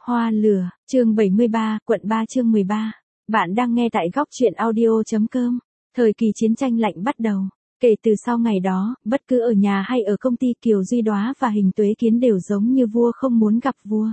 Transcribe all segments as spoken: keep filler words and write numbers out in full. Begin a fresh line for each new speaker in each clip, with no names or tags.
Hoa lửa, chương bảy mươi ba, quận ba chương mười ba. Bạn đang nghe tại góc truyện audio.com. Thời kỳ chiến tranh lạnh bắt đầu. Kể từ sau ngày đó, bất cứ ở nhà hay ở công ty, Kiều Duy Đóa và Hình Tuế Kiến đều giống như vua không muốn gặp vua.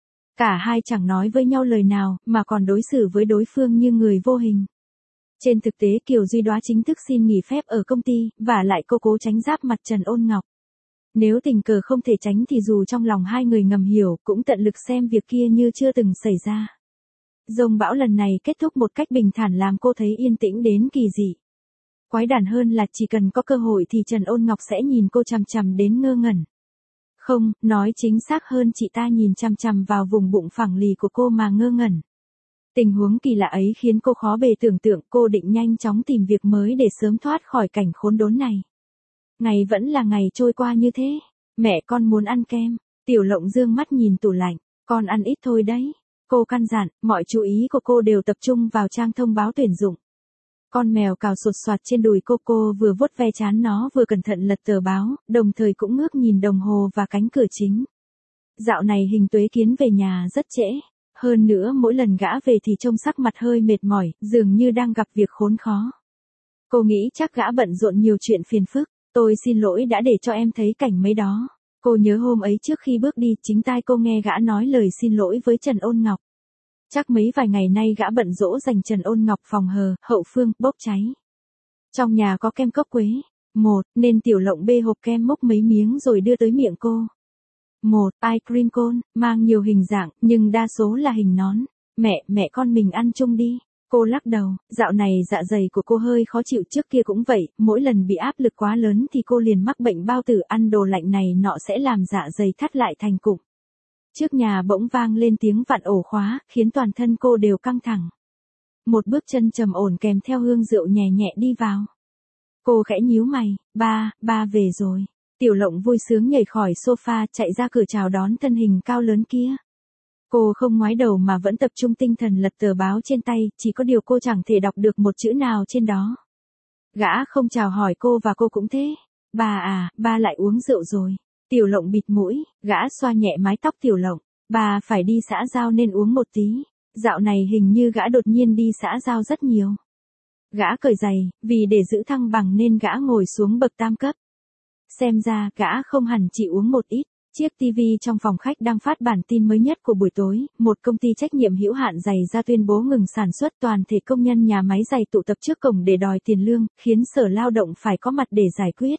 Cả hai chẳng nói với nhau lời nào, mà còn đối xử với đối phương như người vô hình. Trên thực tế Kiều Duy Đóa chính thức xin nghỉ phép ở công ty, và lại cô cố tránh giáp mặt Trần Ôn Ngọc. Nếu tình cờ không thể tránh thì dù trong lòng hai người ngầm hiểu, cũng tận lực xem việc kia như chưa từng xảy ra. Dông bão lần này kết thúc một cách bình thản làm cô thấy yên tĩnh đến kỳ dị. Quái đản hơn là chỉ cần có cơ hội thì Trần Ôn Ngọc sẽ nhìn cô chằm chằm đến ngơ ngẩn. Không, nói chính xác hơn chị ta nhìn chằm chằm vào vùng bụng phẳng lì của cô mà ngơ ngẩn. Tình huống kỳ lạ ấy khiến cô khó bề tưởng tượng, cô định nhanh chóng tìm việc mới để sớm thoát khỏi cảnh khốn đốn này. Ngày vẫn là ngày trôi qua như thế. Mẹ con muốn ăn kem. Tiểu Lộng dương mắt nhìn tủ lạnh. Con ăn ít thôi đấy. Cô căn dặn, mọi chú ý của cô đều tập trung vào trang thông báo tuyển dụng. Con mèo cào sột soạt trên đùi cô, cô vừa vuốt ve trán nó vừa cẩn thận lật tờ báo, đồng thời cũng ngước nhìn đồng hồ và cánh cửa chính. Dạo này Hình Tuế Kiến về nhà rất trễ. Hơn nữa mỗi lần gã về thì trông sắc mặt hơi mệt mỏi, dường như đang gặp việc khốn khó. Cô nghĩ chắc gã bận rộn nhiều chuyện phiền phức. Tôi xin lỗi đã để cho em thấy cảnh mấy đó. Cô nhớ hôm ấy trước khi bước đi, chính tai cô nghe gã nói lời xin lỗi với Trần Ôn Ngọc. Chắc mấy vài ngày nay gã bận dỗ dành Trần Ôn Ngọc phòng hờ, hậu phương, bốc cháy. Trong nhà có kem cốc quế. Một, nên Tiểu Lộng bê hộp kem múc mấy miếng rồi đưa tới miệng cô. Một, ice cream cone, mang nhiều hình dạng, nhưng đa số là hình nón. Mẹ, mẹ con mình ăn chung đi. Cô lắc đầu, dạo này dạ dày của cô hơi khó chịu, trước kia cũng vậy, mỗi lần bị áp lực quá lớn thì cô liền mắc bệnh bao tử, ăn đồ lạnh này nọ sẽ làm dạ dày thắt lại thành cụm. Trước nhà bỗng vang lên tiếng vặn ổ khóa, khiến toàn thân cô đều căng thẳng. Một bước chân trầm ổn kèm theo hương rượu nhẹ nhẹ đi vào. Cô khẽ nhíu mày, ba, ba về rồi. Tiểu Lộng vui sướng nhảy khỏi sofa, chạy ra cửa chào đón thân hình cao lớn kia. Cô không ngoái đầu mà vẫn tập trung tinh thần lật tờ báo trên tay, chỉ có điều cô chẳng thể đọc được một chữ nào trên đó. Gã không chào hỏi cô và cô cũng thế. Ba à, ba lại uống rượu rồi. Tiểu Lộng bịt mũi, gã xoa nhẹ mái tóc Tiểu Lộng. Ba phải đi xã giao nên uống một tí. Dạo này hình như gã đột nhiên đi xã giao rất nhiều. Gã cởi giày, vì để giữ thăng bằng nên gã ngồi xuống bậc tam cấp. Xem ra gã không hẳn chỉ uống một ít. Chiếc ti vi trong phòng khách đang phát bản tin mới nhất của buổi tối, một công ty trách nhiệm hữu hạn giày ra tuyên bố ngừng sản xuất, toàn thể công nhân nhà máy giày tụ tập trước cổng để đòi tiền lương, khiến Sở Lao động phải có mặt để giải quyết.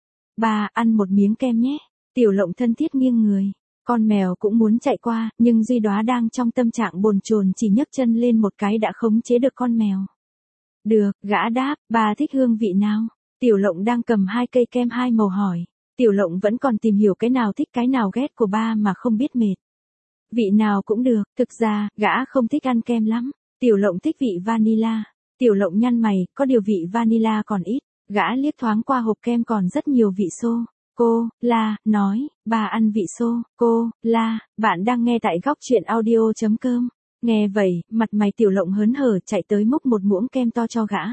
Ba, ăn một miếng kem nhé. Tiểu Lộng thân thiết nghiêng người. Con mèo cũng muốn chạy qua, nhưng Duy Đóa đang trong tâm trạng bồn chồn, chỉ nhấc chân lên một cái đã khống chế được con mèo. Được, gã đáp, bà thích hương vị nào? Tiểu Lộng đang cầm hai cây kem hai màu hỏi. Tiểu Lộng vẫn còn tìm hiểu cái nào thích cái nào ghét của ba mà không biết mệt. Vị nào cũng được, thực ra, gã không thích ăn kem lắm. Tiểu Lộng thích vị vanilla. Tiểu Lộng nhăn mày, có điều vị vanilla còn ít. Gã liếc thoáng qua hộp kem còn rất nhiều vị xô. Cô, la, nói, bà ăn vị xô. Cô, la, bạn đang nghe tại góc truyện audio.com. Nghe vậy, mặt mày Tiểu Lộng hớn hở chạy tới múc một muỗng kem to cho gã.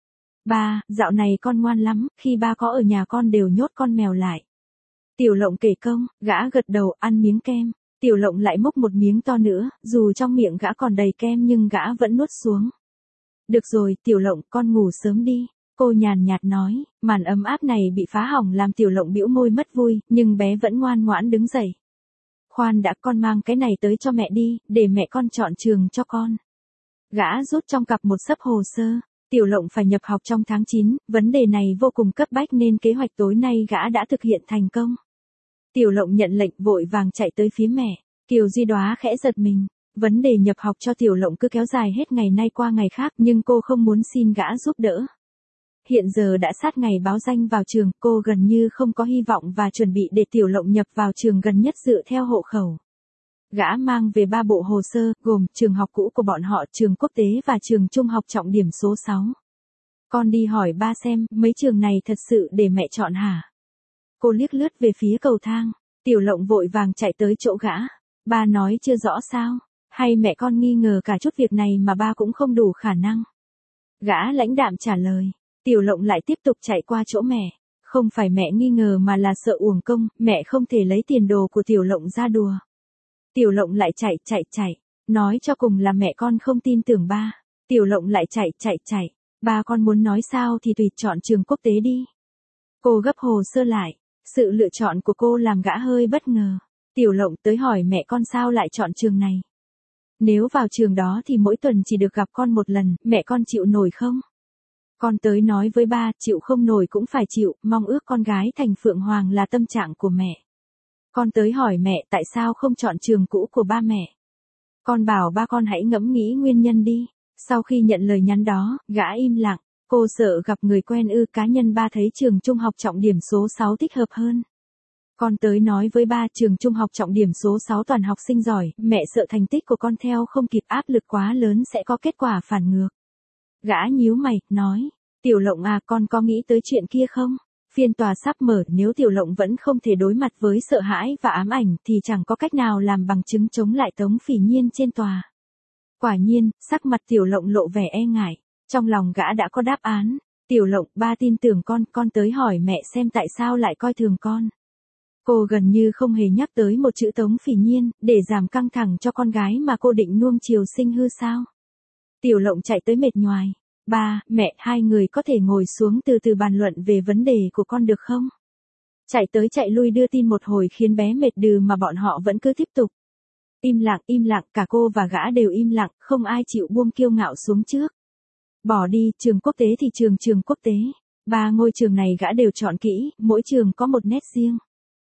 Ba, dạo này con ngoan lắm, khi ba có ở nhà con đều nhốt con mèo lại. Tiểu Lộng kể công, gã gật đầu ăn miếng kem. Tiểu Lộng lại múc một miếng to nữa, dù trong miệng gã còn đầy kem nhưng gã vẫn nuốt xuống. Được rồi, Tiểu Lộng, con ngủ sớm đi. Cô nhàn nhạt nói, màn ấm áp này bị phá hỏng làm Tiểu Lộng bĩu môi mất vui, nhưng bé vẫn ngoan ngoãn đứng dậy. Khoan đã, con mang cái này tới cho mẹ đi, để mẹ con chọn trường cho con. Gã rút trong cặp một xấp hồ sơ. Tiểu Lộng phải nhập học trong tháng chín, vấn đề này vô cùng cấp bách nên kế hoạch tối nay gã đã thực hiện thành công. Tiểu Lộng nhận lệnh vội vàng chạy tới phía mẹ. Kiều Duy Đóa khẽ giật mình. Vấn đề nhập học cho Tiểu Lộng cứ kéo dài hết ngày nay qua ngày khác, nhưng cô không muốn xin gã giúp đỡ. Hiện giờ đã sát ngày báo danh vào trường, cô gần như không có hy vọng và chuẩn bị để Tiểu Lộng nhập vào trường gần nhất dựa theo hộ khẩu. Gã mang về ba bộ hồ sơ, gồm trường học cũ của bọn họ, trường quốc tế và trường trung học trọng điểm số sáu. Con đi hỏi ba xem, mấy trường này thật sự để mẹ chọn hả? Cô liếc lướt về phía cầu thang. Tiểu Lộng vội vàng chạy tới chỗ gã. Ba nói chưa rõ sao? Hay mẹ con nghi ngờ cả chút việc này mà ba cũng không đủ khả năng? Gã lãnh đạm trả lời. Tiểu Lộng lại tiếp tục chạy qua chỗ mẹ. Không phải mẹ nghi ngờ mà là sợ uổng công, mẹ không thể lấy tiền đồ của Tiểu Lộng ra đùa. Tiểu Lộng lại chạy chạy chạy, nói cho cùng là mẹ con không tin tưởng ba. Tiểu Lộng lại chạy chạy chạy, ba con muốn nói sao thì tùy, chọn trường quốc tế đi. Cô gấp hồ sơ lại, sự lựa chọn của cô làm gã hơi bất ngờ. Tiểu Lộng tới hỏi mẹ con sao lại chọn trường này. Nếu vào trường đó thì mỗi tuần chỉ được gặp con một lần, mẹ con chịu nổi không? Con tới nói với ba, chịu không nổi cũng phải chịu, mong ước con gái thành Phượng Hoàng là tâm trạng của mẹ. Con tới hỏi mẹ tại sao không chọn trường cũ của ba mẹ. Con bảo ba con hãy ngẫm nghĩ nguyên nhân đi. Sau khi nhận lời nhắn đó, gã im lặng. Cô sợ gặp người quen ư, cá nhân ba thấy trường trung học trọng điểm số sáu thích hợp hơn. Con tới nói với ba, trường trung học trọng điểm số sáu toàn học sinh giỏi, mẹ sợ thành tích của con theo không kịp, áp lực quá lớn sẽ có kết quả phản ngược. Gã nhíu mày, nói, Tiểu Lộng à, con có nghĩ tới chuyện kia không? Phiên tòa sắp mở, nếu Tiểu Lộng vẫn không thể đối mặt với sợ hãi và ám ảnh thì chẳng có cách nào làm bằng chứng chống lại Tống Phỉ Nhiên trên tòa. Quả nhiên, sắc mặt Tiểu Lộng lộ vẻ e ngại, trong lòng gã đã có đáp án. Tiểu Lộng, ba tin tưởng con, con tới hỏi mẹ xem tại sao lại coi thường con. Cô gần như không hề nhắc tới một chữ Tống Phỉ Nhiên, để giảm căng thẳng cho con gái mà cô định nuông chiều sinh hư sao. Tiểu Lộng chạy tới mệt nhoài. Ba, mẹ, hai người có thể ngồi xuống từ từ bàn luận về vấn đề của con được không? Chạy tới chạy lui đưa tin một hồi khiến bé mệt đừ mà bọn họ vẫn cứ tiếp tục. Im lặng, im lặng, cả cô và gã đều im lặng, không ai chịu buông kiêu ngạo xuống trước. Bỏ đi, trường quốc tế thì trường trường quốc tế. Ba ngôi trường này gã đều chọn kỹ, mỗi trường có một nét riêng.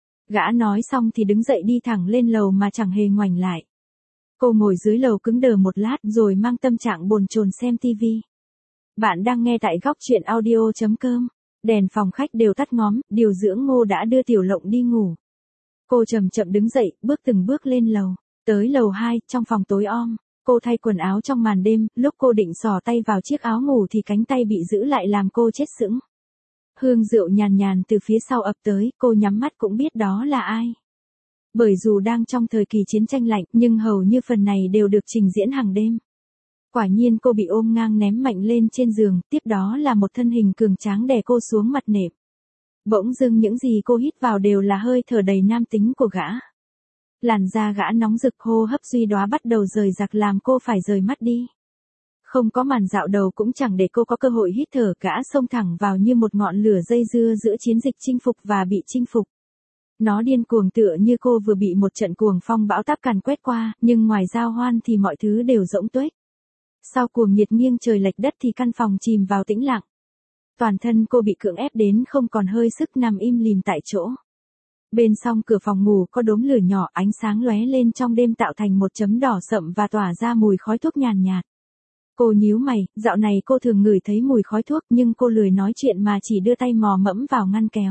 Gã nói xong thì đứng dậy đi thẳng lên lầu mà chẳng hề ngoảnh lại. Cô ngồi dưới lầu cứng đờ một lát rồi mang tâm trạng bồn chồn xem tivi. Bạn đang nghe tại góc truyện audio chấm com. Đèn phòng khách đều tắt ngóm, điều dưỡng Ngô đã đưa Tiểu Lộng đi ngủ. Cô chậm chậm đứng dậy, bước từng bước lên lầu. Tới lầu hai, trong phòng tối om, cô thay quần áo trong màn đêm, lúc cô định xỏ tay vào chiếc áo ngủ thì cánh tay bị giữ lại làm cô chết sững. Hương rượu nhàn nhàn từ phía sau ập tới, cô nhắm mắt cũng biết đó là ai. Bởi dù đang trong thời kỳ chiến tranh lạnh, nhưng hầu như phần này đều được trình diễn hàng đêm. Quả nhiên cô bị ôm ngang ném mạnh lên trên giường, tiếp đó là một thân hình cường tráng đè cô xuống mặt nệm. Bỗng dưng những gì cô hít vào đều là hơi thở đầy nam tính của gã. Làn da gã nóng rực, hô hấp duy đóa bắt đầu rời rạc làm cô phải rời mắt đi. Không có màn dạo đầu cũng chẳng để cô có cơ hội hít thở, gã xông thẳng vào như một ngọn lửa dây dưa giữa chiến dịch chinh phục và bị chinh phục. Nó điên cuồng tựa như cô vừa bị một trận cuồng phong bão táp càn quét qua, nhưng ngoài giao hoan thì mọi thứ đều rỗng tuếch. Sau cuồng nhiệt nghiêng trời lệch đất thì căn phòng chìm vào tĩnh lặng. Toàn thân cô bị cưỡng ép đến không còn hơi sức, nằm im lìm tại chỗ. Bên song cửa phòng ngủ có đốm lửa nhỏ, ánh sáng lóe lên trong đêm tạo thành một chấm đỏ sậm và tỏa ra mùi khói thuốc nhàn nhạt. Cô nhíu mày, dạo này cô thường ngửi thấy mùi khói thuốc nhưng cô lười nói chuyện mà chỉ đưa tay mò mẫm vào ngăn kéo.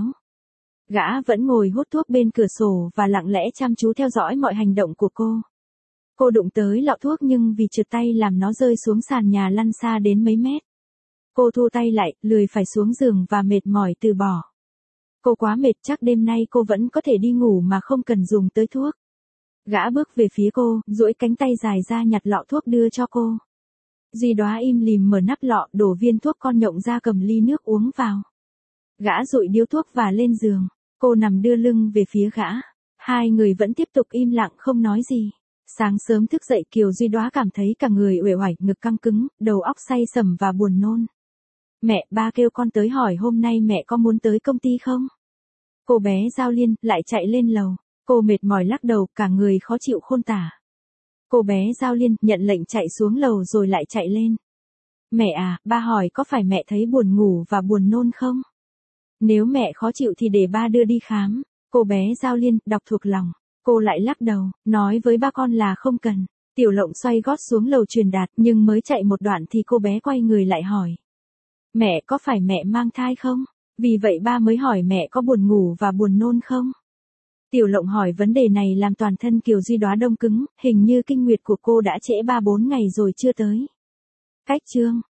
Gã vẫn ngồi hút thuốc bên cửa sổ và lặng lẽ chăm chú theo dõi mọi hành động của cô. Cô đụng tới lọ thuốc nhưng vì trượt tay làm nó rơi xuống sàn nhà lăn xa đến mấy mét. Cô thu tay lại, lười phải xuống giường và mệt mỏi từ bỏ. Cô quá mệt, chắc đêm nay cô vẫn có thể đi ngủ mà không cần dùng tới thuốc. Gã bước về phía cô, duỗi cánh tay dài ra nhặt lọ thuốc đưa cho cô. Duy Đóa im lìm mở nắp lọ, đổ viên thuốc con nhộng ra cầm ly nước uống vào. Gã dụi điếu thuốc và lên giường. Cô nằm đưa lưng về phía gã. Hai người vẫn tiếp tục im lặng không nói gì. Sáng sớm thức dậy Kiều Duy Đóa cảm thấy cả người uể oải, ngực căng cứng, đầu óc say sẩm và buồn nôn. Mẹ, ba kêu con tới hỏi hôm nay mẹ có muốn tới công ty không? Cô bé Giao Liên lại chạy lên lầu. Cô mệt mỏi lắc đầu, cả người khó chịu khôn tả. Cô bé Giao Liên nhận lệnh chạy xuống lầu rồi lại chạy lên. Mẹ à, ba hỏi có phải mẹ thấy buồn ngủ và buồn nôn không? Nếu mẹ khó chịu thì để ba đưa đi khám. Cô bé Giao Liên đọc thuộc lòng. Cô lại lắc đầu, nói với ba con là không cần. Tiểu Lộng xoay gót xuống lầu truyền đạt, nhưng mới chạy một đoạn thì cô bé quay người lại hỏi. Mẹ, có phải mẹ mang thai không? Vì vậy ba mới hỏi mẹ có buồn ngủ và buồn nôn không? Tiểu Lộng hỏi vấn đề này làm toàn thân Kiều Duy Đóa đông cứng, hình như kinh nguyệt của cô đã trễ ba bốn ngày rồi chưa tới. Cách chương